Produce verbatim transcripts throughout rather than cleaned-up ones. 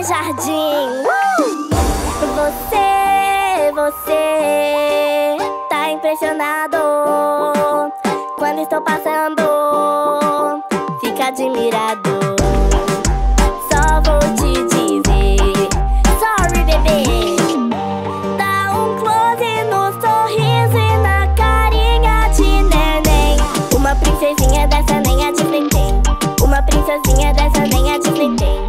Jardim. Você, você tá impressionado quando estou passando, fica admirado. Só vou te dizer, sorry bebê. Dá um close no sorriso e na carinha de neném. Uma princesinha dessa nem a Disney tem. Uma princesinha dessa nem a Disney tem.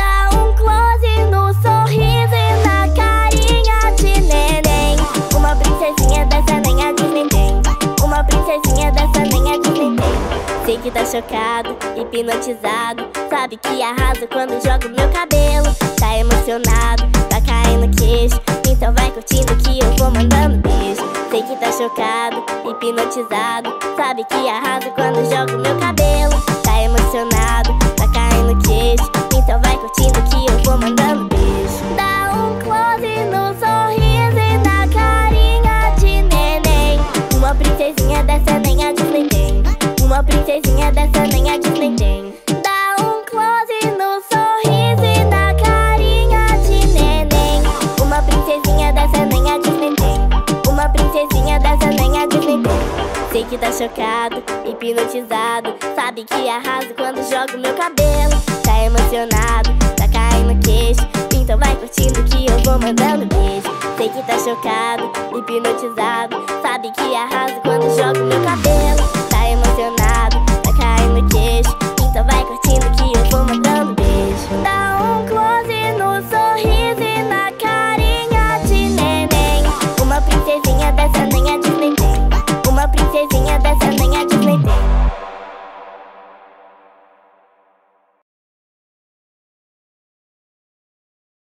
Sei que tá chocado, hipnotizado, sabe que arraso quando jogo meu cabelo. Tá emocionado, tá caindo queixo, então vai curtindo que eu vou mandando beijo. Sei que tá chocado, hipnotizado, sabe que arraso quando jogo meu cabelo. Tá emocionado, tá caindo queixo, então vai curtindo que eu vou mandando beijo. Dá um close no sorriso e na carinha de neném. Uma princesinha dessa nem a Disney tem. Uma princesinha dessa nem a Disney tem. Dá um close no sorriso e na carinha de neném. Uma princesinha dessa nem a Disney tem. Uma princesinha dessa nem a Disney tem. Sei que tá chocado, hipnotizado, sabe que arraso quando jogo meu cabelo. Tá emocionado, tá caindo queixo, então vai curtindo que eu vou mandando beijo. Sei que tá chocado, hipnotizado, sabe que arraso quando